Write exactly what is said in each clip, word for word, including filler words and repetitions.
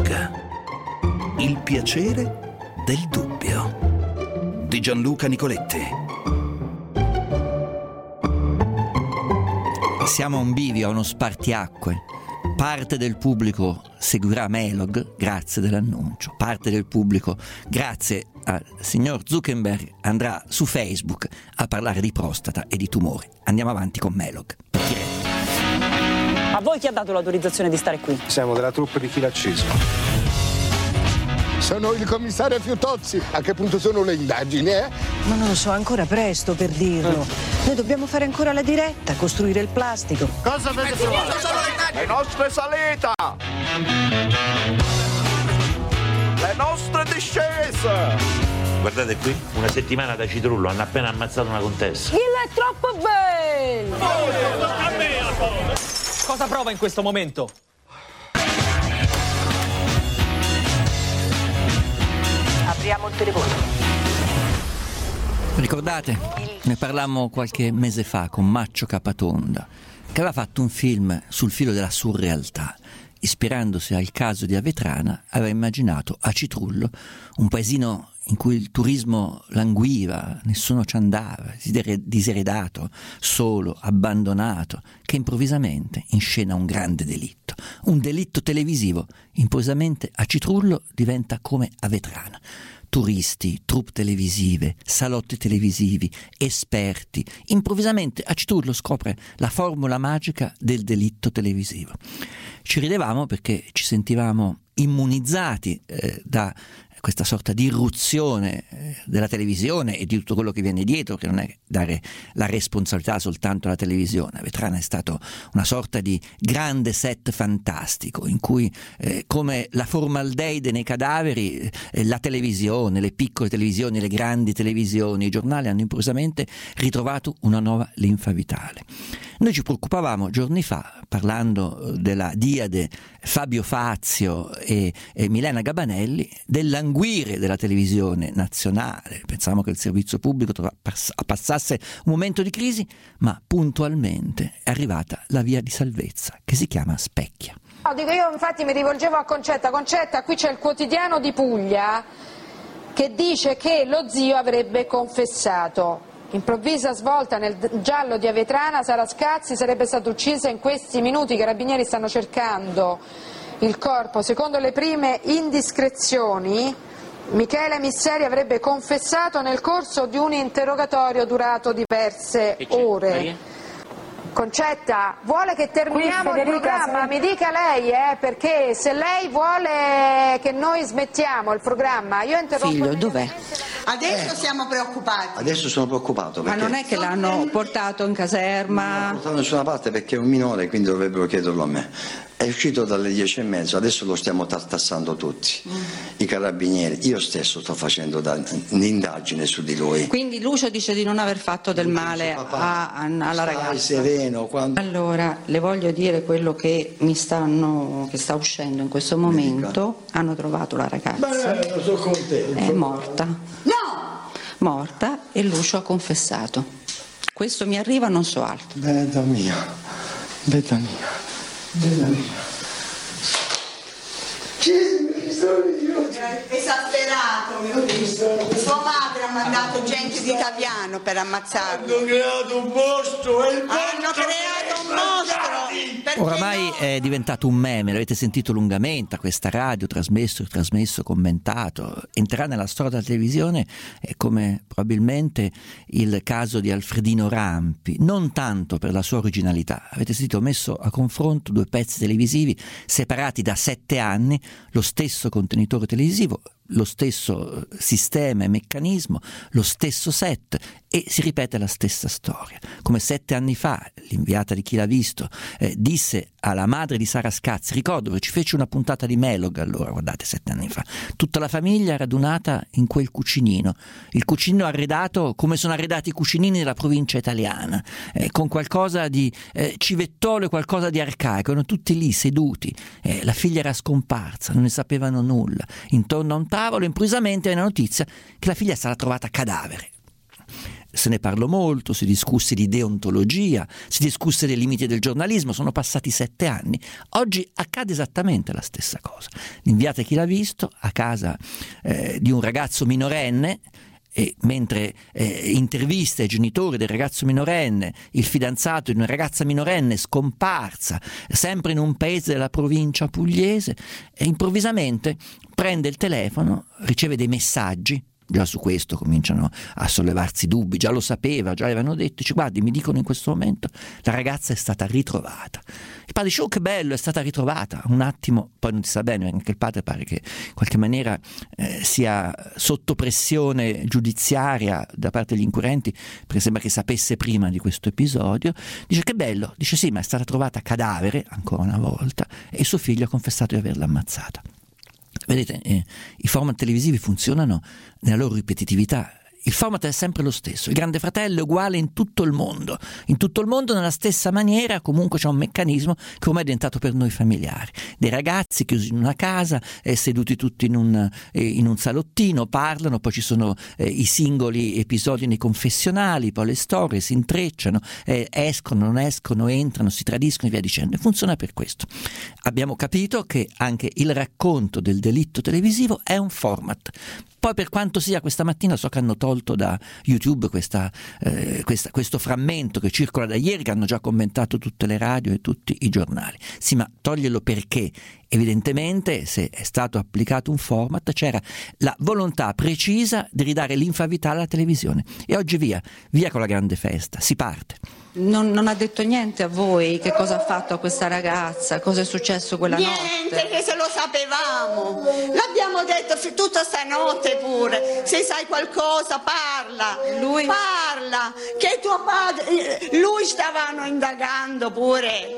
Melog. Il piacere del dubbio di Gianluca Nicoletti. Siamo a un bivio, a uno spartiacque. Parte del pubblico seguirà Melog, grazie dell'annuncio. Parte del pubblico, grazie al signor Zuckerberg, andrà su Facebook a parlare di prostata e di tumori. Andiamo avanti con Melog. A voi chi ha dato l'autorizzazione di stare qui? Siamo della troupe di Filo Acceso. Sono il commissario Fiutozzi. A che punto sono le indagini, eh? Ma non lo so, ancora presto per dirlo. Noi dobbiamo fare ancora la diretta, costruire il plastico. Cosa avete trovato? Le nostre salite! Le nostre discese! Guardate qui, una settimana da Citrullo, hanno appena ammazzato una contessa. Il è troppo bello! Cosa prova in questo momento? Apriamo il telefono. Ricordate? Ne parlammo qualche mese fa con Maccio Capatonda, che aveva fatto un film sul filo della surrealtà. Ispirandosi al caso di Avetrana, aveva immaginato a Citrullo, un paesino in cui il turismo languiva, nessuno ci andava, diseredato, solo, abbandonato, che improvvisamente inscena un grande delitto. Un delitto televisivo, improvvisamente a Citrullo diventa come Avetrana. Turisti, troupe televisive, salotti televisivi, esperti. Improvvisamente a Citrullo scopre la formula magica del delitto televisivo. Ci ridevamo perché ci sentivamo immunizzati eh, da questa sorta di irruzione eh, della televisione e di tutto quello che viene dietro, che non è dare la responsabilità soltanto alla televisione. Avetrana è stato una sorta di grande set fantastico in cui eh, come la formaldeide nei cadaveri, eh, la televisione, le piccole televisioni, le grandi televisioni, i giornali hanno improvvisamente ritrovato una nuova linfa vitale. Noi ci preoccupavamo giorni fa, parlando della diade Fabio Fazio e, e Milena Gabanelli, del languire della televisione nazionale. Pensavamo che il servizio pubblico passasse un momento di crisi, ma puntualmente è arrivata la via di salvezza, che si chiama Specchia. No, dico, io infatti mi rivolgevo a Concetta. Concetta, qui c'è il quotidiano di Puglia che dice che lo zio avrebbe confessato. Improvvisa svolta nel giallo di Avetrana, Sara Scazzi sarebbe stata uccisa in questi minuti, i carabinieri stanno cercando il corpo. Secondo le prime indiscrezioni, Michele Misseri avrebbe confessato nel corso di un interrogatorio durato diverse ore. Concetta, vuole che terminiamo Qui, il programma? Mi dica lei, eh, perché se lei vuole che noi smettiamo il programma, io interrompo. Figlio, dov'è? Adesso eh. siamo preoccupati. Adesso sono preoccupato. Ma non è che l'hanno portato in caserma? Non l'hanno portato da nessuna parte perché è un minore, quindi dovrebbero chiederlo a me. È uscito dalle dieci e mezzo, adesso lo stiamo tartassando tutti. Mm. I carabinieri, io stesso sto facendo da, un'indagine su di lui. Quindi Lucio dice di non aver fatto del male a, a, alla ragazza. Sereno, quando... Allora, le voglio dire quello che mi stanno, che sta uscendo in questo momento. Hanno trovato la ragazza. Beh, lo so contento. È morta. No! Morta e Lucio ha confessato. Questo mi arriva, non so altro. Bella mia, bella mia. Bella mia. Esasperato, mio Dio. Sua madre ha mandato gente di Taviano per ammazzarlo. Hanno creato un mostro, è il Hanno creato un mostro. Oramai è diventato un meme, l'avete sentito lungamente a questa radio, trasmesso, trasmesso, commentato. Entrerà nella storia della televisione come probabilmente il caso di Alfredino Rampi, non tanto per la sua originalità. Avete sentito, ho messo a confronto due pezzi televisivi separati da sette anni, lo stesso contenitore televisivo, lo stesso sistema e meccanismo, lo stesso set, e si ripete la stessa storia. Come sette anni fa l'inviata di Chi l'ha visto eh, disse alla madre di Sara Scazzi, ricordo che ci fece una puntata di Melog allora, guardate, sette anni fa, tutta la famiglia radunata in quel cucinino, il cucinino arredato come sono arredati i cucinini della provincia italiana, eh, con qualcosa di eh, civettolo e qualcosa di arcaico, erano tutti lì seduti, eh, la figlia era scomparsa, non ne sapevano nulla, intorno a un tavolo improvvisamente viene la notizia che la figlia sarà trovata cadavere. se ne parlò molto, si discusse di deontologia, si discusse dei limiti del giornalismo, sono passati sette anni. Oggi accade esattamente la stessa cosa. L'inviata Chi l'ha visto a casa eh, di un ragazzo minorenne, e mentre eh, intervista i genitori del ragazzo minorenne, il fidanzato di una ragazza minorenne scomparsa, sempre in un paese della provincia pugliese, e improvvisamente prende il telefono, riceve dei messaggi. Già su questo cominciano a sollevarsi dubbi, già lo sapeva, già avevano detto, dice, guardi, mi dicono in questo momento la ragazza è stata ritrovata. Il padre dice, oh che bello, è stata ritrovata. Un attimo, poi non si sa bene, anche il padre pare che in qualche maniera eh, sia sotto pressione giudiziaria da parte degli inquirenti, perché sembra che sapesse prima di questo episodio. Dice, che bello, dice sì, ma è stata trovata cadavere ancora una volta e suo figlio ha confessato di averla ammazzata. Vedete, eh, i format televisivi funzionano nella loro ripetitività. Il format è sempre lo stesso, il Grande Fratello è uguale in tutto il mondo, in tutto il mondo nella stessa maniera. Comunque c'è un meccanismo che ormai è diventato per noi familiare, dei ragazzi chiusi in una casa, eh, seduti tutti in un, eh, in un salottino, parlano, poi ci sono eh, i singoli episodi nei confessionali, poi le storie si intrecciano, eh, escono, non escono, entrano, si tradiscono e via dicendo. E funziona per questo. Abbiamo capito che anche il racconto del delitto televisivo è un format. Poi, per quanto sia, questa mattina so che hanno tolto da YouTube questa, eh, questa, questo frammento che circola da ieri, che hanno già commentato tutte le radio e tutti i giornali. Sì, ma toglierlo perché? Evidentemente, se è stato applicato un format, c'era la volontà precisa di ridare linfa vitale alla televisione. E oggi via, via con la grande festa, si parte. Non, non ha detto niente a voi che cosa ha fatto a questa ragazza, cosa è successo quella niente, notte? Niente, che se lo sapevamo, l'abbiamo detto tutta stanotte pure, se sai qualcosa parla, lui? Parla, che tuo padre, lui stavano indagando pure.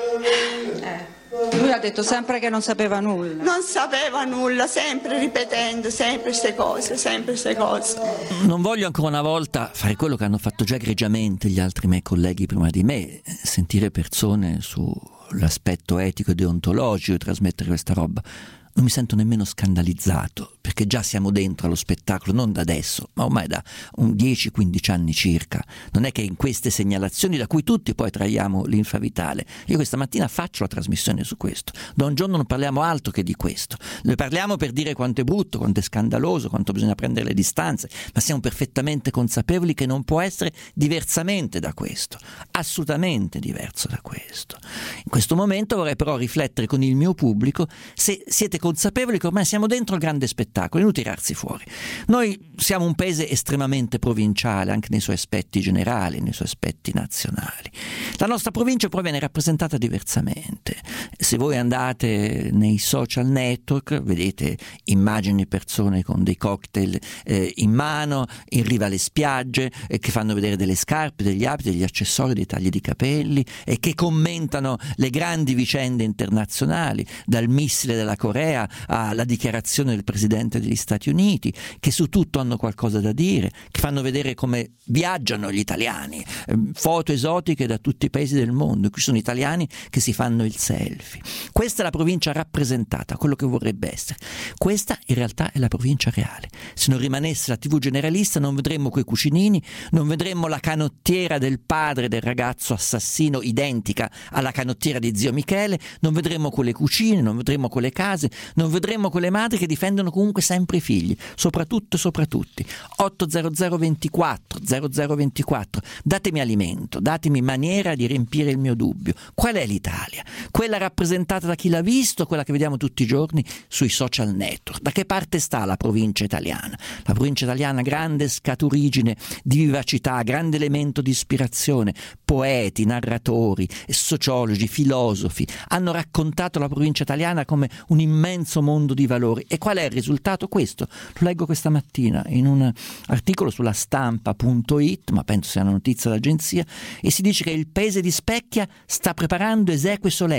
Eh. Lui ha detto sempre che non sapeva nulla. Non sapeva nulla, sempre ripetendo, sempre queste cose, sempre queste cose. Non voglio ancora una volta fare quello che hanno fatto già egregiamente gli altri miei colleghi prima di me, sentire persone sull'aspetto etico e deontologico e trasmettere questa roba. Non mi sento nemmeno scandalizzato, perché già siamo dentro allo spettacolo, non da adesso, ma ormai da un dieci quindici anni circa. Non è che in queste segnalazioni, da cui tutti poi traiamo linfa vitale, io questa mattina faccio la trasmissione su questo. Da un giorno non parliamo altro che di questo. Ne parliamo per dire quanto è brutto, quanto è scandaloso, quanto bisogna prendere le distanze, ma siamo perfettamente consapevoli che non può essere diversamente da questo, assolutamente diverso da questo. In questo momento vorrei però riflettere con il mio pubblico se siete consapevoli che ormai siamo dentro il grande spettacolo, inutile tirarsi fuori. Noi siamo un paese estremamente provinciale, anche nei suoi aspetti generali, nei suoi aspetti nazionali. La nostra provincia poi viene rappresentata diversamente. Se voi andate nei social network, vedete immagini di persone con dei cocktail eh, in mano, in riva alle spiagge, eh, che fanno vedere delle scarpe, degli abiti, degli accessori, dei tagli di capelli, e eh, che commentano le grandi vicende internazionali, dal missile della Corea alla dichiarazione del Presidente degli Stati Uniti, che su tutto hanno qualcosa da dire, che fanno vedere come viaggiano gli italiani, foto esotiche da tutti i paesi del mondo, qui sono italiani che si fanno il selfie. Questa è la provincia rappresentata, quello che vorrebbe essere. Questa in realtà è la provincia reale. Se non rimanesse la tivù generalista non vedremmo quei cucinini, non vedremmo la canottiera del padre del ragazzo assassino identica alla canottiera di zio Michele, non vedremmo quelle cucine, non vedremmo quelle case, non vedremo quelle madri che difendono comunque sempre i figli, soprattutto e soprattutto. otto zero zero ventiquattro zero zero ventiquattro, datemi alimento, datemi maniera di riempire il mio dubbio. Qual è l'Italia? Quella rappresentata da Chi l'ha visto, quella che vediamo tutti i giorni sui social network? Da che parte sta la provincia italiana? La provincia italiana, grande scaturigine di vivacità, grande elemento di ispirazione. Poeti, narratori, sociologi, filosofi hanno raccontato la provincia italiana come un immenso mondo di valori. E qual è il risultato? Questo lo leggo questa mattina in un articolo sulla stampa punto it, ma penso sia una notizia d'agenzia, e si dice che il paese di Specchia sta preparando esequie solenni con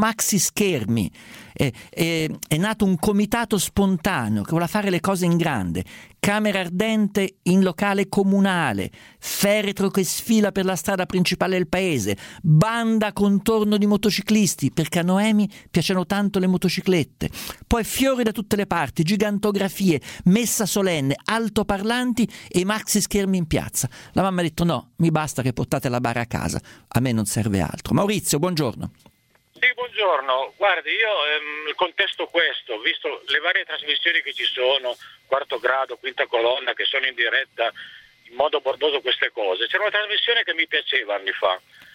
maxi schermi, è, è, è nato un comitato spontaneo che voleva fare le cose in grande, camera ardente in locale comunale, feretro che sfila per la strada principale del paese, banda contorno di motociclisti, perché a Noemi piacciono tanto le motociclette, poi fiori da tutte le parti, gigantografie, messa solenne, altoparlanti e maxi schermi in piazza. La mamma ha detto no, mi basta che portate la bara a casa, a me non serve altro. Maurizio, buongiorno. Sì, buongiorno. Guardi, io ehm, il contesto questo, visto le varie trasmissioni che ci sono, quarto grado, quinta colonna, che sono in diretta in modo bordoso queste cose. C'era una trasmissione che mi piaceva anni fa,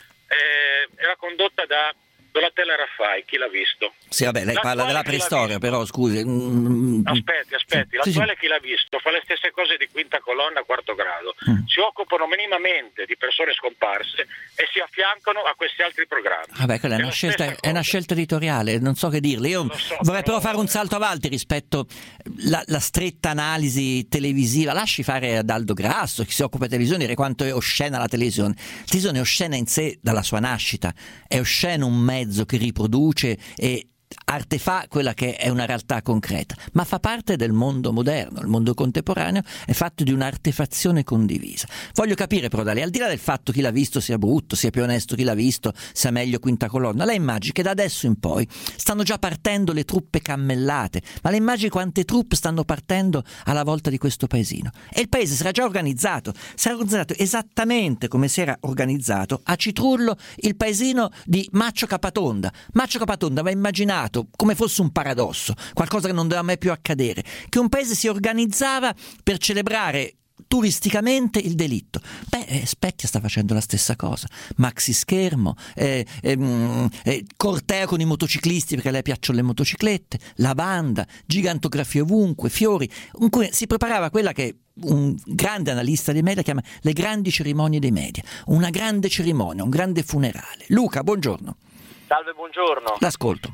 eh, era condotta da Donatella Raffai, chi l'ha visto? Sì, vabbè, lei L'attuale parla della preistoria, però scusi. Aspetti, aspetti, sì, l'attuale sì. chi l'ha visto fa le stesse cose di quinta colonna, quarto grado, Mm. si occupano minimamente di persone scomparse e si affiancano a questi altri programmi. Vabbè, quella è una, la scelta, stessa è una cosa. scelta editoriale, non so che dirle. Io so, vorrei però però- fare un salto avanti rispetto alla la stretta analisi televisiva. Lasci fare ad Aldo Grasso, che si occupa di televisione, dire quanto è oscena la televisione. La televisione è oscena in sé dalla sua nascita, è osceno un mezzo che riproduce e artefà quella che è una realtà concreta, ma fa parte del mondo moderno. Il mondo contemporaneo è fatto di un'artefazione condivisa. Voglio capire però da lei, al di là del fatto chi l'ha visto sia brutto, sia più onesto chi l'ha visto, sia meglio quinta colonna, lei immagini che da adesso in poi stanno già partendo le truppe cammellate, ma le immagini quante truppe stanno partendo alla volta di questo paesino, e il paese sarà già organizzato, sarà organizzato esattamente come si era organizzato a Citrullo il paesino di Maccio Capatonda. Maccio Capatonda aveva immaginato come fosse un paradosso, qualcosa che non doveva mai più accadere, che un paese si organizzava per celebrare turisticamente il delitto. Beh, eh, Specchia sta facendo la stessa cosa, maxi schermo, eh, ehm, eh, corteo con i motociclisti perché a lei piacciono le motociclette, la banda, gigantografie ovunque, fiori. Comunque si preparava quella che un grande analista dei media chiama le grandi cerimonie dei media, una grande cerimonia, un grande funerale. Luca, buongiorno. Salve, buongiorno. L'ascolto.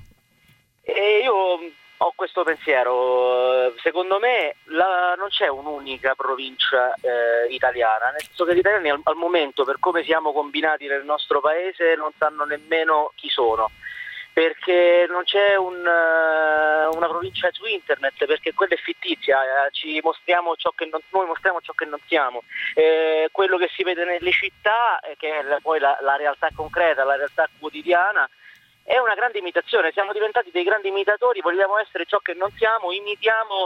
E io ho questo pensiero, secondo me la, non c'è un'unica provincia eh, italiana, nel senso che gli italiani al, al momento, per come siamo combinati nel nostro paese, non sanno nemmeno chi sono, perché non c'è un, uh, una provincia su internet, perché quella è fittizia, eh, ci mostriamo ciò che non, noi mostriamo ciò che non siamo, eh, quello che si vede nelle città, eh, che è la, poi la, la realtà concreta, la realtà quotidiana, è una grande imitazione. Siamo diventati dei grandi imitatori, vogliamo essere ciò che non siamo, imitiamo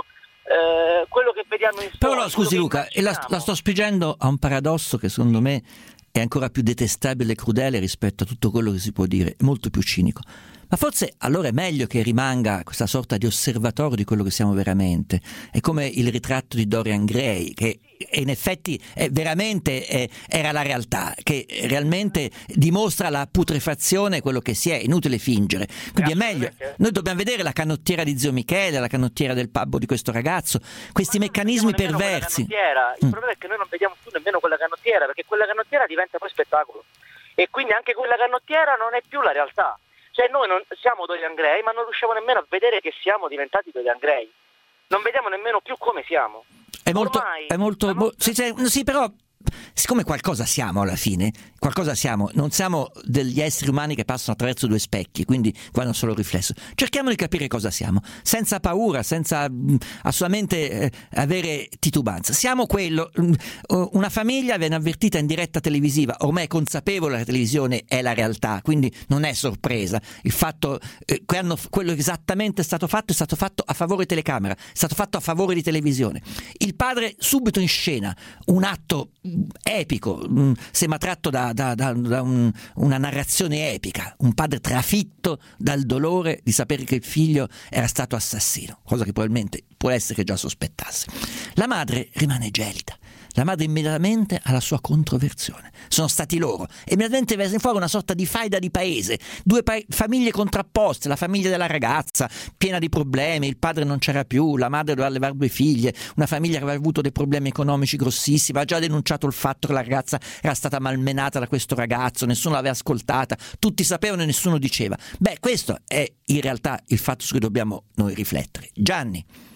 eh, quello che vediamo in Però storia. no, scusi Luca, e la, la sto spingendo a un paradosso che secondo me è ancora più detestabile e crudele rispetto a tutto quello che si può dire, è molto più cinico. Ma forse allora è meglio che rimanga questa sorta di osservatorio di quello che siamo veramente. È come il ritratto di Dorian Gray, che in effetti è veramente è, era la realtà, che realmente dimostra la putrefazione, quello che si è, inutile fingere. Quindi è meglio, noi dobbiamo vedere la canottiera di zio Michele, la canottiera del pubbo di questo ragazzo, questi meccanismi perversi. Il mm. problema è che noi non vediamo più nemmeno quella canottiera, perché quella canottiera diventa poi spettacolo, e quindi anche quella canottiera non è più la realtà. Cioè noi non siamo Dorian Gray, ma non riusciamo nemmeno a vedere che siamo diventati Dorian Gray. Non vediamo nemmeno più come siamo. È molto, Ormai, è molto, mo- sì, sì, sì, però siccome qualcosa siamo alla fine, qualcosa siamo, non siamo degli esseri umani che passano attraverso due specchi, quindi guardano solo il riflesso. Cerchiamo di capire cosa siamo, senza paura, senza mh, assolutamente eh, avere titubanza. Siamo quello, mh, una famiglia viene avvertita in diretta televisiva, ormai è consapevole che la televisione è la realtà, quindi non è sorpresa. Il fatto eh, che hanno, quello che esattamente è stato fatto è stato fatto a favore di telecamera, è stato fatto a favore di televisione. Il padre subito in scena, un atto epico, mh, sembra tratto da, da, da, da un, una narrazione epica, un padre trafitto dal dolore di sapere che il figlio era stato assassino, cosa che probabilmente può essere che già sospettasse. La madre rimane gelida. La madre immediatamente ha la sua controversione. Sono stati loro. Immediatamente viene fuori una sorta di faida di paese. Due pa- famiglie contrapposte. La famiglia della ragazza, piena di problemi. Il padre non c'era più. La madre doveva allevare due figlie. Una famiglia che aveva avuto dei problemi economici grossissimi. Aveva già denunciato il fatto che la ragazza era stata malmenata da questo ragazzo. Nessuno l'aveva ascoltata. Tutti sapevano e nessuno diceva. Beh, questo è in realtà il fatto su cui dobbiamo noi riflettere. Gianni.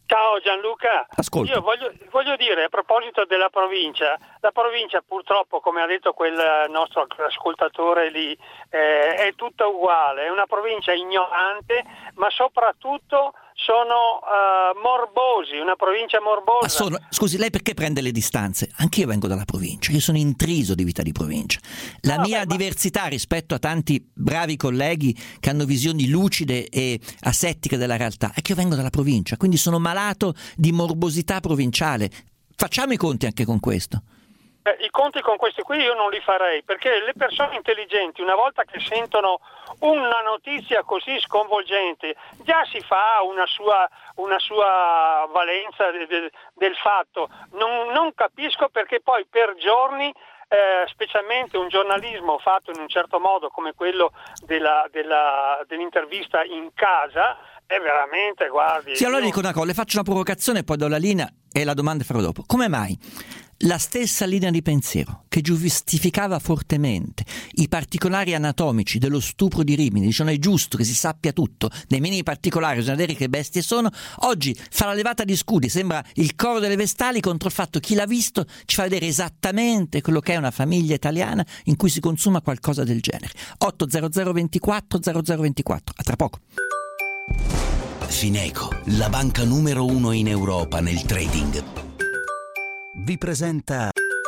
Ciao Gianluca, Ascolta. io voglio, voglio dire a proposito della provincia, la provincia purtroppo, come ha detto quel nostro ascoltatore lì, eh, è tutta uguale, è una provincia ignorante, ma soprattutto sono uh, morbosi, una provincia morbosa. Ma sono, scusi, lei perché prende le distanze? Anch'io vengo dalla provincia, io sono intriso di vita di provincia. La no, mia beh, diversità rispetto a tanti bravi colleghi che hanno visioni lucide e asettiche della realtà è che io vengo dalla provincia, quindi sono malato di morbosità provinciale. Facciamo i conti anche con questo. Eh, I conti con questi qui io non li farei, perché le persone intelligenti, una volta che sentono una notizia così sconvolgente, già si fa una sua, una sua valenza de, de, del fatto. Non, non capisco perché poi per giorni, eh, specialmente un giornalismo fatto in un certo modo come quello della, della, dell'intervista in casa, è veramente, guardi... Sì, allora io... dico una cosa, le faccio una provocazione e poi do la linea e la domanda farò dopo. Come mai la stessa linea di pensiero che giustificava fortemente i particolari anatomici dello stupro di Rimini, dicendo è giusto che si sappia tutto, nei minimi particolari bisogna vedere che bestie sono, oggi fa la levata di scudi, sembra il coro delle vestali contro il fatto chi l'ha visto ci fa vedere esattamente quello che è una famiglia italiana in cui si consuma qualcosa del genere. otto zero zero ventiquattro zero zero ventiquattro, a tra poco. Fineco, la banca numero uno in Europa nel trading, vi presenta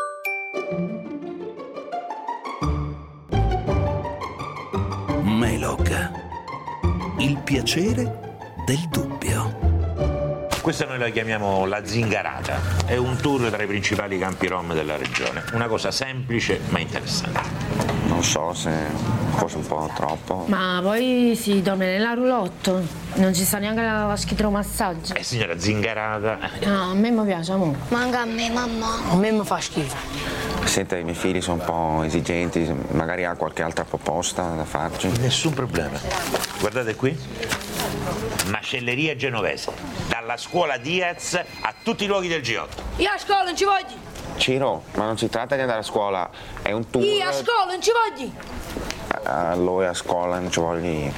Melog, il piacere del dubbio. Questa noi la chiamiamo la Zingarata, è un tour tra i principali campi rom della regione, una cosa semplice ma interessante. Non so se forse un po' troppo. Ma poi si dorme nella roulotte, non ci sta neanche la schidromassaggio. Eh signora, Zingarata. No, a me mi piace, amore. Manca a me, mamma. A me mi fa schifo. Senta, i miei figli sono un po' esigenti, magari ha qualche altra proposta da farci. Nessun problema. Guardate qui, macelleria genovese, dalla scuola Diaz a tutti i luoghi del G otto. Io a scuola non ci voglio. Ciro, ma non si tratta di andare a scuola, è un tour. Io a scuola non ci voglio. Allora a scuola non ci voglio io.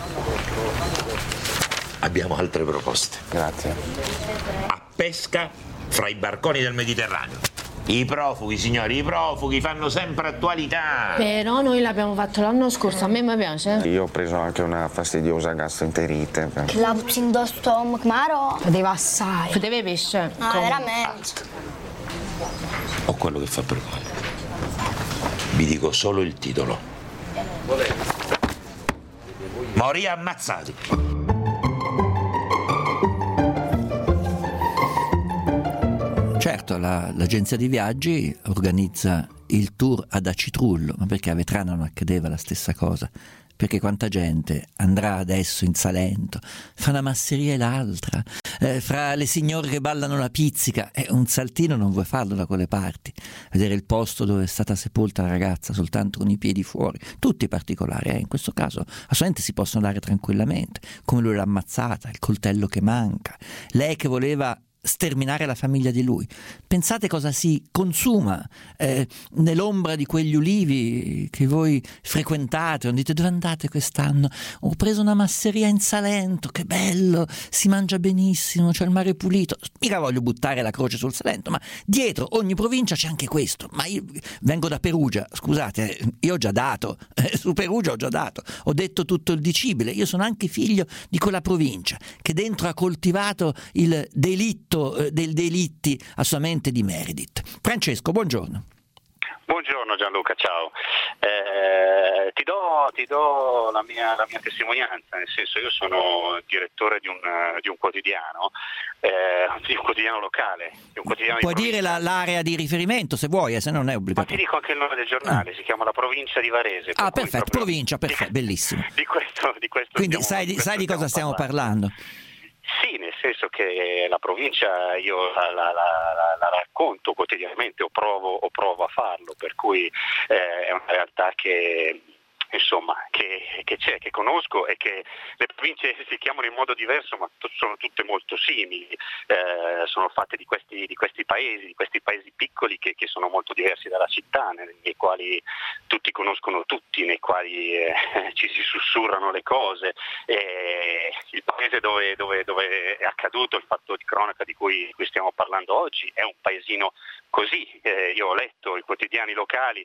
Abbiamo altre proposte. Grazie. A pesca fra i barconi del Mediterraneo. I profughi, signori, i profughi fanno sempre attualità. Però noi l'abbiamo fatto l'anno scorso, a me mi piace. Io ho preso anche una fastidiosa gastroenterite. Che la puzzi do stomaco, Maro. Poteva assai. Poteva pesce. No, Come? veramente. Ho quello che fa per voi. Vi dico solo il titolo. Morì ammazzati. Certo, la, l'agenzia di viaggi organizza il tour ad Acitrullo, ma perché a Vetrano non accadeva la stessa cosa? Perché quanta gente andrà adesso in Salento, fra una masseria e l'altra, eh, fra le signore che ballano la pizzica, e un saltino non vuoi farlo da quelle parti, vedere il posto dove è stata sepolta la ragazza soltanto con i piedi fuori, tutti particolari, eh? In questo caso assolutamente si possono dare tranquillamente, come lui l'ha ammazzata, il coltello che manca, lei che voleva sterminare la famiglia di lui. Pensate cosa si consuma eh, nell'ombra di quegli ulivi che voi frequentate, non dite dove andate quest'anno? Ho preso una masseria in Salento, che bello, si mangia benissimo, c'è il mare pulito. Mica voglio buttare la croce sul Salento, ma dietro ogni provincia c'è anche questo. Ma io vengo da Perugia, scusate, io ho già dato, eh, su Perugia ho già dato, ho detto tutto il dicibile. Io sono anche figlio di quella provincia che dentro ha coltivato il delitto del delitti assolutamente di Meredith. Francesco, buongiorno. Buongiorno Gianluca, ciao. Eh, ti do, ti do la, mia, la mia testimonianza, nel senso io sono direttore di un, di un quotidiano, eh, di un quotidiano locale. Di un quotidiano Puoi di dire la, l'area di riferimento se vuoi, eh, se non è Ma obbligatorio. ti dico anche il nome del giornale, ah. si chiama La Provincia di Varese. Per ah, perfetto, proprio... provincia, perfetto, bellissimo. Di questo, di questo Quindi stiamo, sai, di, sai di cosa stiamo parlando. parlando? Sì, nel senso che la provincia io la, la, la, la racconto quotidianamente o provo, o provo a farlo, per cui eh, è una realtà che insomma che, che c'è, che, che conosco è che le province si chiamano in modo diverso, ma t- sono tutte molto simili, eh, sono fatte di questi, di questi paesi, di questi paesi piccoli che, che sono molto diversi dalla città, nei, nei quali tutti conoscono tutti, nei quali eh, ci si sussurrano le cose. E il paese dove, dove, dove è accaduto il fatto di cronaca di cui, di cui stiamo parlando oggi è un paesino così. Eh, io ho letto i quotidiani locali,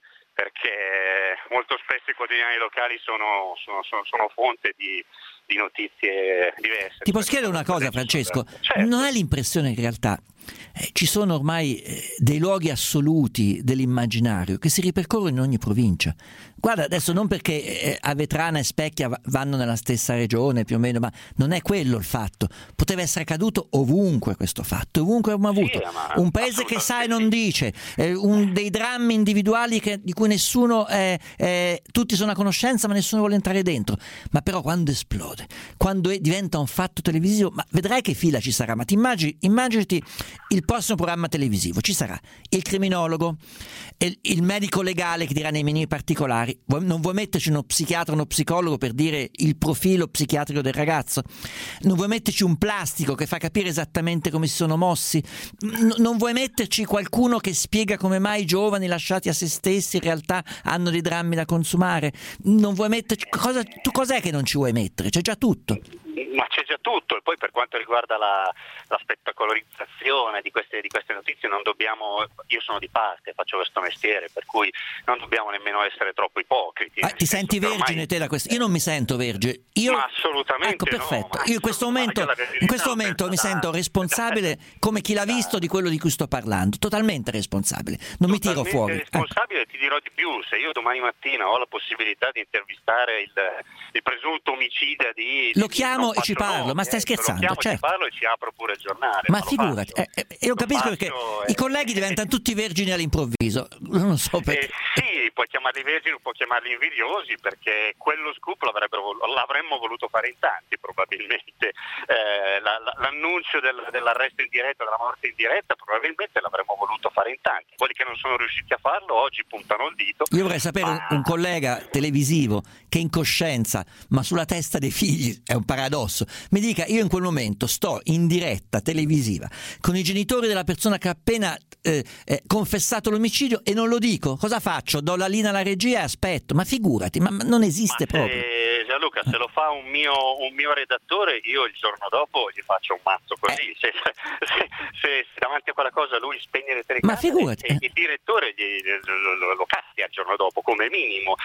perché molto spesso i quotidiani locali sono, sono, sono, sono fonte di, di notizie diverse. Ti posso chiedere una cosa, Francesco? Certo. Non hai l'impressione che in realtà eh, ci sono ormai eh, dei luoghi assoluti dell'immaginario che si ripercorrono in ogni provincia? Guarda, adesso non perché eh, Avetrana e Specchia vanno nella stessa regione più o meno, ma non è quello il fatto. Poteva essere accaduto ovunque questo fatto, ovunque abbiamo avuto Sì, un paese che sa e non dice, eh, un, dei drammi individuali che, di cui nessuno, eh, eh, tutti sono a conoscenza ma nessuno vuole entrare dentro. Ma però quando esplode, quando è, diventa un fatto televisivo, ma vedrai che fila ci sarà. Ma ti immagini, immaginati il prossimo programma televisivo, ci sarà il criminologo, il, il medico legale che dirà nei minimi particolari. Non vuoi metterci uno psichiatra, uno psicologo per dire il profilo psichiatrico del ragazzo? Non vuoi metterci un plastico che fa capire esattamente come si sono mossi? N- non vuoi metterci qualcuno che spiega come mai i giovani lasciati a se stessi in realtà hanno dei drammi da consumare? Non vuoi metterci cosa, tu cos'è che non ci vuoi mettere? C'è già tutto. Ma c'è già tutto, e poi per quanto riguarda la, la spettacolarizzazione di queste, di queste notizie non dobbiamo, io sono di parte, faccio questo mestiere, per cui non dobbiamo nemmeno essere troppo ipocriti. Ah, ti senti vergine ormai... te da questo? Io non mi sento vergine. Io... Ma assolutamente ecco, perfetto. no. Io in questo momento, in questo momento mi sento responsabile come chi l'ha visto di quello di cui sto parlando, totalmente responsabile. Non Totalmente mi tiro fuori. responsabile, ecco. Ti dirò di più, se io domani mattina ho la possibilità di intervistare il, il presunto omicida di... Lo di chiamo e ci parlo, nomi, ma stai eh, scherzando? Lo chiamo, certo. ci parlo e ci apro pure il giornale. Ma, ma figurati, eh, eh, io capisco faccio, perché eh, i colleghi diventano tutti vergini all'improvviso. Non so perché. Eh, sì, puoi chiamarli vergini, puoi chiamarli invidiosi, perché quello scoop l'avremmo voluto fare in tanti probabilmente. Eh, la, la, l'annuncio del, dell'arresto in diretta, della morte in diretta, probabilmente l'avremmo voluto fare in tanti. Quelli che non sono riusciti a farlo oggi puntano il dito. Io vorrei sapere ma... un collega televisivo che in coscienza, ma sulla testa dei figli, è un paradosso, mi dica: io in quel momento sto in diretta televisiva con i genitori della persona che ha appena eh, eh, confessato l'omicidio e non lo dico, cosa faccio? Do la linea alla regia e aspetto? Ma figurati, ma, ma non esiste ma proprio. Se, Gianluca, se lo fa un mio, un mio redattore, io il giorno dopo gli faccio un mazzo così. Eh. Se, se, se, se davanti a quella cosa lui spegne le telecamere, ma figurati, e, il direttore gli, lo, lo, lo castia il giorno dopo come minimo.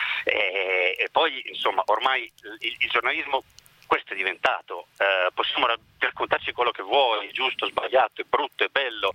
E, e poi insomma ormai il, il giornalismo questo è diventato, eh, possiamo raccontarci quello che vuoi, giusto, sbagliato, è brutto, è bello,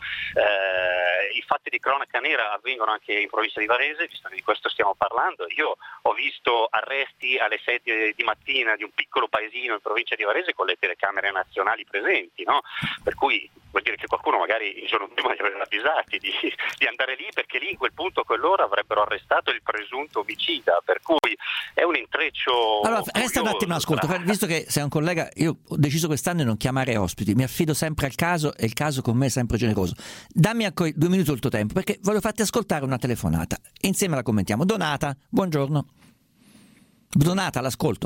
eh, i fatti di cronaca nera avvengono anche in provincia di Varese, visto che di questo stiamo parlando. Io ho visto arresti alle sei di mattina di un piccolo paesino in provincia di Varese con le telecamere nazionali presenti, no? Per cui vuol dire che qualcuno magari il giorno prima li aveva avvisati di, di andare lì, perché lì in quel punto a quell'ora avrebbero arrestato il presunto omicida, per cui è un intreccio. Allora resta un attimo, ascolto, visto che sei un collega, io ho deciso quest'anno di non chiamare ospiti, mi affido sempre al caso e il caso con me è sempre generoso. Dammi ancora due minuti del tuo tempo, perché voglio farti ascoltare una telefonata, insieme la commentiamo. Donata, buongiorno. Donata, l'ascolto.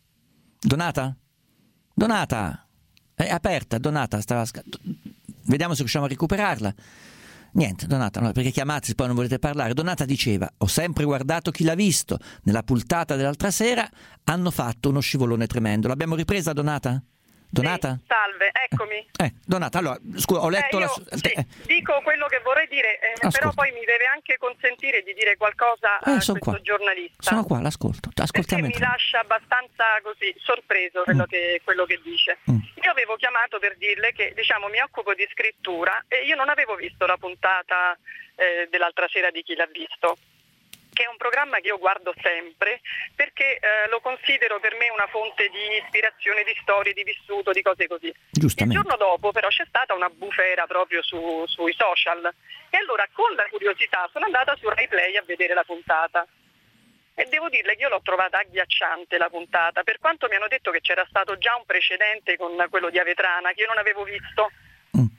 Donata? Donata? È aperta, Donata, stava... vediamo se riusciamo a recuperarla. Niente, Donata, no, perché chiamate se poi non volete parlare. Donata diceva: ho sempre guardato Chi l'ha visto, nella puntata dell'altra sera hanno fatto uno scivolone tremendo. L'abbiamo ripresa, Donata? Donata? Sì, salve, eccomi. Eh, Donata, allora, scusa, ho letto eh, io, la... sì, eh. Dico quello che vorrei dire, eh, però poi mi deve anche consentire di dire qualcosa eh, a questo qua. giornalista. Sono qua, l'ascolto. Ascoltiamo perché mi lascia abbastanza così sorpreso quello, mm. che, quello che dice. Mm. Io avevo chiamato per dirle che, diciamo, mi occupo di scrittura e io non avevo visto la puntata eh, dell'altra sera di Chi l'ha visto, che è un programma che io guardo sempre perché eh, lo considero per me una fonte di ispirazione, di storie, di vissuto, di cose così. Il giorno dopo però c'è stata una bufera proprio su, sui social e allora con la curiosità sono andata su Rai Play a vedere la puntata e devo dirle che io l'ho trovata agghiacciante la puntata, per quanto mi hanno detto che c'era stato già un precedente con quello di Avetrana che io non avevo visto.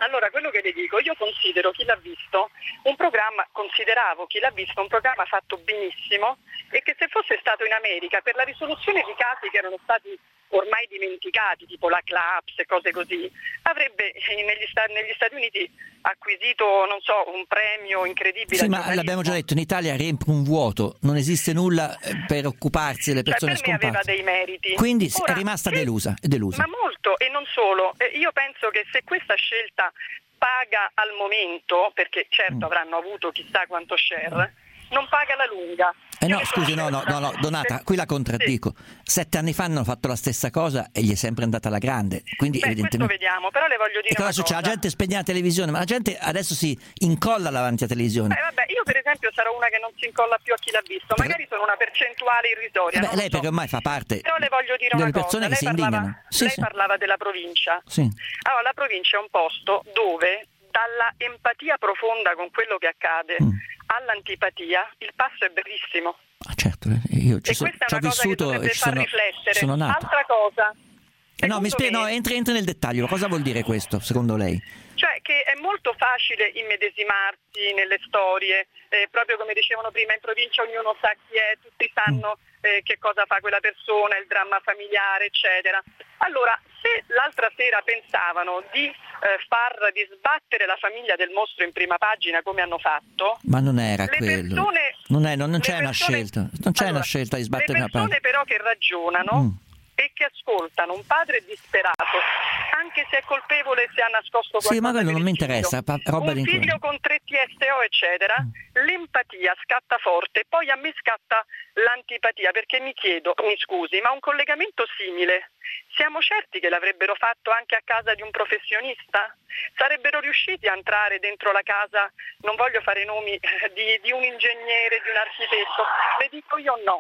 Allora, quello che le dico, io considero Chi l'ha visto un programma, consideravo Chi l'ha visto un programma fatto benissimo e che se fosse stato in America per la risoluzione di casi che erano stati ormai dimenticati, tipo la Claps e cose così, avrebbe negli, sta- negli Stati Uniti acquisito, non so, un premio incredibile. Sì, ma l'abbiamo già detto, in Italia riempie un vuoto, non esiste nulla per occuparsi delle persone cioè, per me scomparse. aveva dei meriti. Quindi Ora, è rimasta se, delusa, è delusa. Ma molto, e non solo. Eh, io penso che se questa scelta paga al momento, perché certo mm. avranno avuto chissà quanto share, non paga la lunga. Eh no, scusi, no, no, no, no, Donata, qui la contraddico. Sì. Sette anni fa hanno fatto la stessa cosa e gli è sempre andata alla grande. Quindi Beh, evidentemente. questo vediamo, però le voglio dire. E cosa una succede? cosa. La gente spegne la televisione, ma la gente adesso si incolla davanti alla televisione. Eh, vabbè, io per esempio sarò una che non si incolla più a Chi l'ha visto, per... magari sono una percentuale irrisoria. Beh, lei so. perché ormai fa parte. Però le voglio dire delle una persone cosa. che Lei si parlava, indignano. Sì, lei sì. parlava della provincia. Sì. Allora, la provincia è un posto dove dalla empatia profonda con quello che accade mm. all'antipatia il passo è brevissimo. Ah, certo, io ci, e so, questa ci è ho una cosa vissuto che e ci far sono, riflettere. sono nato. Altra cosa. Eh no, mi spiega, no, entri, entri nel dettaglio. Cosa vuol dire questo, secondo lei? Cioè che è molto facile immedesimarsi nelle storie, eh, proprio come dicevano prima, in provincia ognuno sa chi è, tutti sanno eh, che cosa fa quella persona, il dramma familiare, eccetera. Allora, se l'altra sera pensavano di eh, far di sbattere la famiglia del mostro in prima pagina come hanno fatto, ma non era le quello. Persone, non è, non, non c'è persone, una scelta, non c'è allora, una scelta di sbattere una pagina. Le persone però che ragionano mm. e che ascoltano un padre disperato, anche se è colpevole, se ha nascosto qualcosa. Sì, ma quello non mi interessa, pa- roba un figlio con tre T S O, eccetera, mm. l'empatia scatta forte, poi a me scatta l'antipatia, perché mi chiedo, mi scusi, ma un collegamento simile, siamo certi che l'avrebbero fatto anche a casa di un professionista? Sarebbero riusciti a entrare dentro la casa, non voglio fare nomi, di, di un ingegnere, di un architetto? Le dico io no.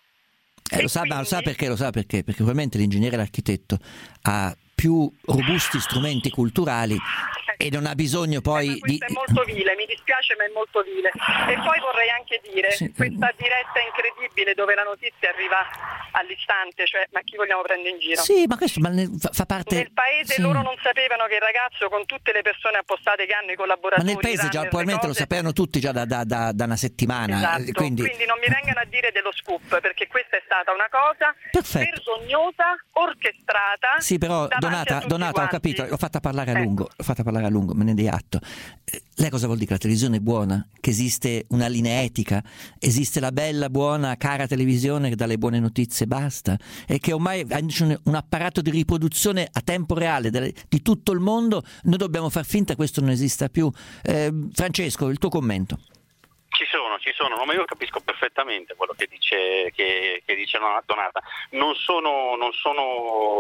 Eh, lo, sa, quindi... ma lo sa perché? Lo sa perché? Perché probabilmente l'ingegnere e l'architetto ha più robusti strumenti culturali e non ha bisogno poi eh, di... è molto vile, mi dispiace ma è molto vile. E poi vorrei anche dire, sì, questa diretta incredibile dove la notizia arriva all'istante, cioè ma chi vogliamo prendere in giro? Sì, ma questo ma ne, fa, fa parte... Nel paese sì. Loro non sapevano che il ragazzo con tutte le persone appostate che hanno i collaboratori... Ma nel paese già probabilmente lo sapevano tutti già da, da, da, da una settimana. Esatto, quindi... quindi non mi vengano a dire dello scoop, perché questa è stata una cosa Perfetto. vergognosa, orchestrata. Sì, però Donata, Donata ho capito, l'ho fatta parlare a lungo, l'ho fatta parlare a lungo, me ne dei atto. Eh, lei cosa vuol dire? Che la televisione è buona? Che esiste una linea etica? Esiste la bella, buona, cara televisione che dà le buone notizie, basta? E che ormai c'è un, un apparato di riproduzione a tempo reale delle, di tutto il mondo, noi dobbiamo far finta che questo non esista più. Eh, Francesco, il tuo commento. Ci sono, ci sono, ma io capisco perfettamente quello che dice, che, che dice Donata. Non sono, non sono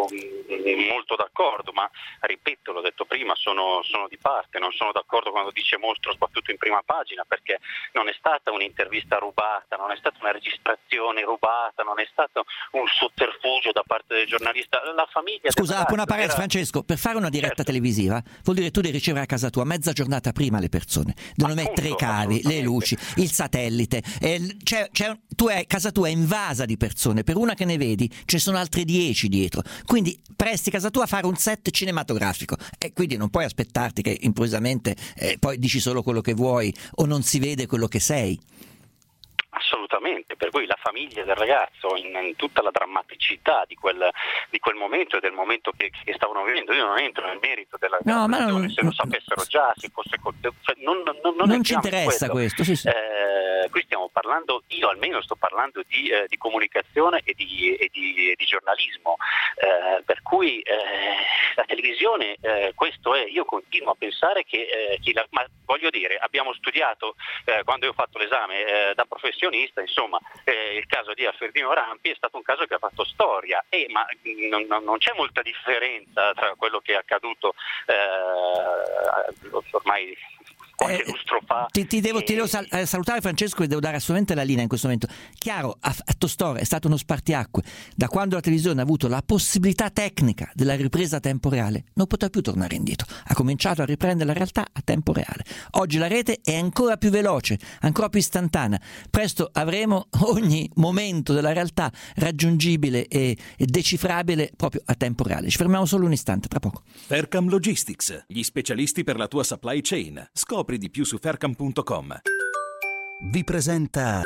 molto d'accordo, ma ripeto, l'ho detto prima, sono, sono di parte, non sono d'accordo quando dice mostro sbattuto in prima pagina, perché non è stata un'intervista rubata, non è stata una registrazione rubata, non è stato un sotterfugio da parte del giornalista. La famiglia... Scusa, apro una parentesi, era... Francesco, per fare una diretta certo. televisiva vuol dire che tu devi ricevere a casa tua mezza giornata prima le persone, devono Appunto, mettere i cavi, le luci, il satellite, eh, c'è, c'è, tu è, casa tua è invasa di persone, per una che ne vedi ce ne sono altre dieci dietro, quindi presti casa tua a fare un set cinematografico e quindi non puoi aspettarti che improvvisamente eh, poi dici solo quello che vuoi o non si vede quello che sei. Assolutamente, per cui la famiglia del ragazzo in, in tutta la drammaticità di quel, di quel momento e del momento che, che stavano vivendo, io non entro nel merito della no, ma non, se lo sapessero già, se fosse cioè, non, non, non, non ci interessa questo, sì, sì. Eh, qui stiamo parlando, io almeno sto parlando di, eh, di comunicazione e di, e di, e di giornalismo, eh, per cui eh, la televisione, eh, questo è, io continuo a pensare che, eh, che la, ma voglio dire, abbiamo studiato eh, quando io ho fatto l'esame eh, da professionista, insomma, eh, il caso di Alfredino Rampi è stato un caso che ha fatto storia, e, ma non, non c'è molta differenza tra quello che è accaduto eh, ormai qualche eh, lustro fa. Ti, ti devo, e... ti devo sal- salutare Francesco e devo dare assolutamente la linea in questo momento. Chiaro, a, a Tostore è stato uno spartiacque. Da quando la televisione ha avuto la possibilità tecnica della ripresa a tempo reale, non potrà più tornare indietro. Ha cominciato a riprendere la realtà a tempo reale. Oggi la rete è ancora più veloce, ancora più istantanea. Presto avremo ogni momento della realtà raggiungibile e, e decifrabile proprio a tempo reale. Ci fermiamo solo un istante, tra poco. Faircam Logistics, gli specialisti per la tua supply chain. Scopri di più su faircam punto com. Vi presenta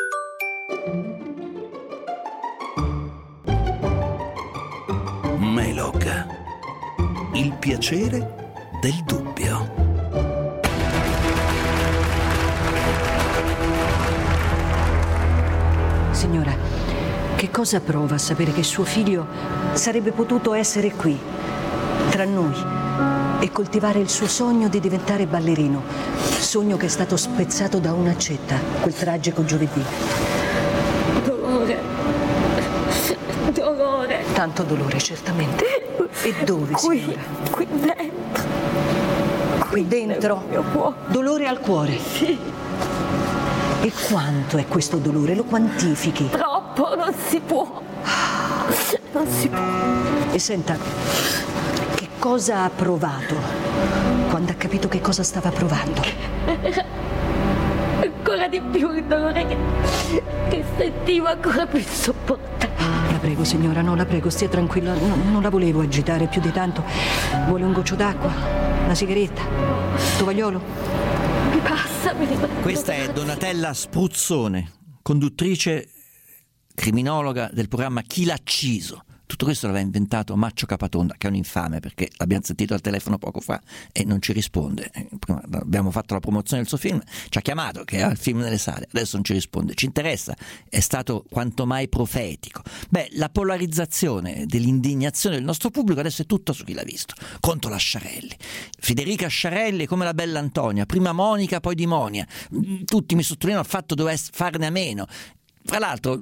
Melog, il piacere del dubbio. Signora, che cosa prova a sapere che suo figlio sarebbe potuto essere qui, tra noi, e coltivare il suo sogno di diventare ballerino, sogno che è stato spezzato da un'accetta, quel tragico giovedì. Dolore, dolore. Tanto dolore, certamente. E dove, qui, signora? Qui dentro. Qui dentro? Mio cuore. Dolore al cuore? Sì. E quanto è questo dolore? Lo quantifichi? Troppo, non si può. Non si può. E senta, che cosa ha provato quando ha capito che cosa stava provando? Ancora di più il dolore che, che sentivo, ancora più insopportabile. La prego, signora, no, la prego, stia tranquilla. No, non la volevo agitare più di tanto. Vuole un goccio d'acqua? Una sigaretta? Tovagliolo? Mi passa, mi riprendo. Questa è Donatella Spruzzone, conduttrice criminologa del programma Chi l'ha acciso. Tutto questo l'aveva inventato Maccio Capatonda, che è un infame, perché l'abbiamo sentito al telefono poco fa e non ci risponde. Prima abbiamo fatto la promozione del suo film, ci ha chiamato che ha il film nelle sale, adesso non ci risponde. Ci interessa, è stato quanto mai profetico. Beh, la polarizzazione dell'indignazione del nostro pubblico adesso è tutta su Chi l'ha visto, contro la Sciarelli. Federica Sciarelli è come la bella Antonia, prima Monica, poi Dimonia. Tutti mi sottolineano il fatto doveva farne a meno. Tra l'altro,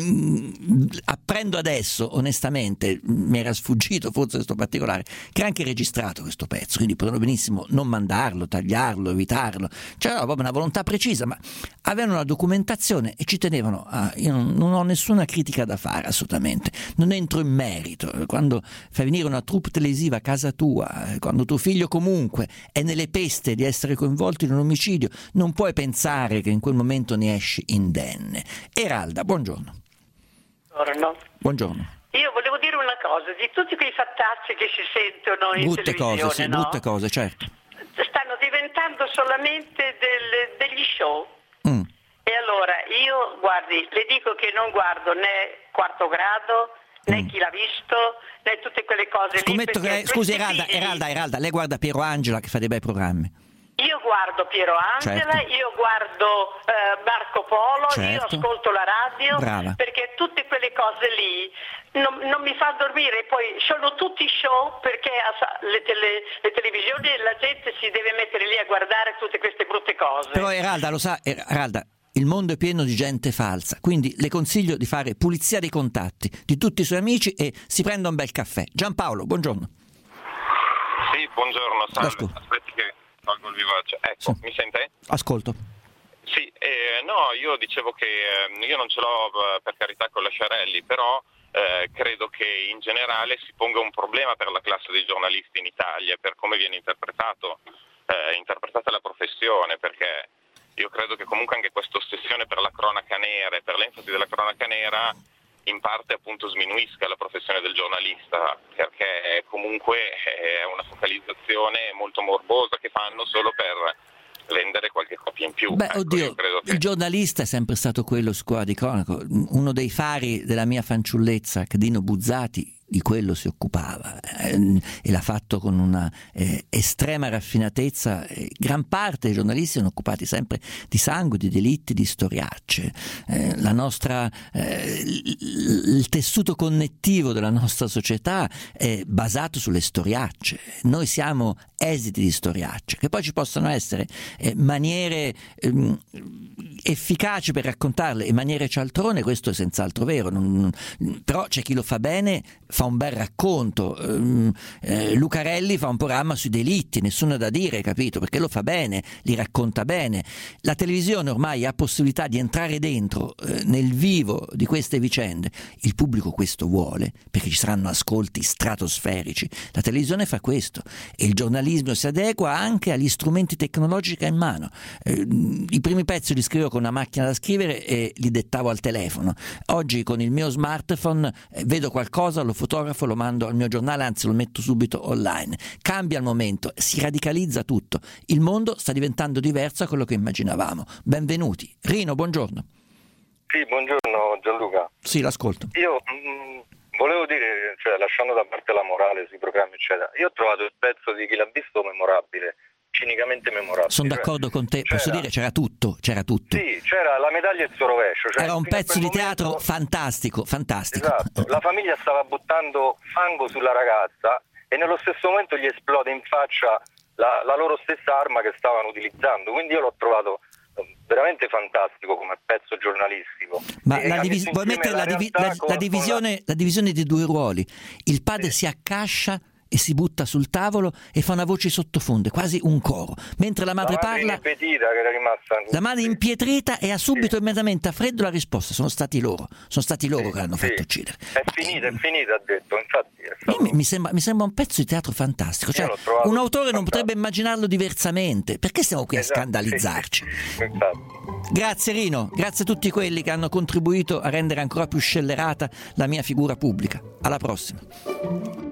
mh, apprendo adesso, onestamente, mi era sfuggito forse questo particolare, che era anche registrato questo pezzo, quindi potevano benissimo non mandarlo, tagliarlo, evitarlo. C'era proprio una volontà precisa, ma avevano una documentazione e ci tenevano a... Io non, non ho nessuna critica da fare, assolutamente. Non entro in merito. Quando fai venire una troupe televisiva a casa tua, quando tuo figlio comunque è nelle peste di essere coinvolto in un omicidio, non puoi pensare che in quel momento ne esci indenne. Eralda, buongiorno. Buongiorno. Buongiorno. Io volevo dire una cosa, di tutti quei fattacci che si sentono in brutte televisione, cose, sì, no? brutte cose, certo. Stanno diventando solamente del, degli show. Mm. E allora io, guardi, le dico che non guardo né Quarto Grado, né mm. Chi l'ha visto, né tutte quelle cose Scommetto lì. Che, scusi Eralda, Eralda, Eralda, lei guarda Piero Angela che fa dei bei programmi. Io guardo Piero Angela, certo. io guardo eh, Marco Polo, certo. Io ascolto la radio, brava. Perché tutte quelle cose lì non, non mi fa dormire. Poi sono tutti show, perché le, tele, le televisioni la gente si deve mettere lì a guardare tutte queste brutte cose. Però Eralda, lo sa, Eralda, il mondo è pieno di gente falsa, quindi le consiglio di fare pulizia dei contatti di tutti i suoi amici e si prenda un bel caffè. Giampaolo, buongiorno. Sì, buongiorno, salve. Aspetti che tolgo il vivace. Ecco, sì. Mi sente? Ascolto. Sì, eh, no, io dicevo che eh, io non ce l'ho eh, per carità con la Sciarelli, però eh, credo che in generale si ponga un problema per la classe dei giornalisti in Italia, per come viene interpretato, eh, interpretata la professione, perché io credo che comunque anche questa ossessione per la cronaca nera e per l'enfasi della cronaca nera in parte appunto sminuisca la professione del giornalista, perché comunque è una focalizzazione molto morbosa che fanno solo per vendere qualche copia in più. Beh, ecco, oddio, che... il giornalista è sempre stato quello su Scuola di Cronaca, uno dei fari della mia fanciullezza, Cadino Buzzati, di quello si occupava eh, e l'ha fatto con una eh, estrema raffinatezza. Eh, gran parte dei giornalisti sono occupati sempre di sangue, di delitti, di storiacce. Eh, la nostra eh, il, il tessuto connettivo della nostra società è basato sulle storiacce. Noi siamo esiti di storiacce, che poi ci possono essere eh, maniere ehm, efficaci per raccontarle e maniere cialtrone, questo è senz'altro vero, non, però c'è chi lo fa bene, fa un bel racconto, ehm, eh, Lucarelli fa un programma sui delitti, nessuno da dire, capito? Perché lo fa bene, li racconta bene. La televisione ormai ha possibilità di entrare dentro eh, nel vivo di queste vicende. Il pubblico questo vuole, perché ci saranno ascolti stratosferici. La televisione fa questo e il giornalismo si adegua anche agli strumenti tecnologici che ha in mano. Eh, i primi pezzi li scrivo con una macchina da scrivere e li dettavo al telefono. Oggi con il mio smartphone eh, vedo qualcosa, lo fotografo, lo mando al mio giornale, anzi lo metto subito online. Cambia il momento, si radicalizza tutto. Il mondo sta diventando diverso da quello che immaginavamo. Benvenuti. Rino, buongiorno. Sì, buongiorno Gianluca. Sì, l'ascolto. Io mh, volevo dire, cioè, lasciando da parte la morale sui programmi eccetera, io ho trovato il pezzo di Chi l'ha visto memorabile, cinicamente memorabile. Sono d'accordo con te, posso dire c'era tutto, c'era tutto. Sì, c'era la medaglia e il suo rovescio. Cioè, era un pezzo di teatro momento, fantastico, fantastico. Esatto, la famiglia stava buttando fango sulla ragazza e nello stesso momento gli esplode in faccia la, la loro stessa arma che stavano utilizzando, quindi io l'ho trovato veramente fantastico come pezzo giornalistico. Ma la divis- vuoi mettere la, divi- la, la, divisione, la... la divisione dei due ruoli? Il padre sì. si accascia e si butta sul tavolo e fa una voce sottofondo, quasi un coro, mentre la madre, la madre parla, impietrita, che era rimasta la madre impietrita e ha subito sì. immediatamente a freddo la risposta. Sono stati loro, sono stati loro sì, che l'hanno sì. fatto uccidere. È finita, è finita, ha detto, infatti. È stato... mi, mi, sembra, mi sembra un pezzo di teatro fantastico, cioè, un autore non potrebbe immaginarlo diversamente. Perché stiamo qui esatto, a scandalizzarci? Sì, esatto. Grazie Rino, grazie a tutti quelli che hanno contribuito a rendere ancora più scellerata la mia figura pubblica. Alla prossima.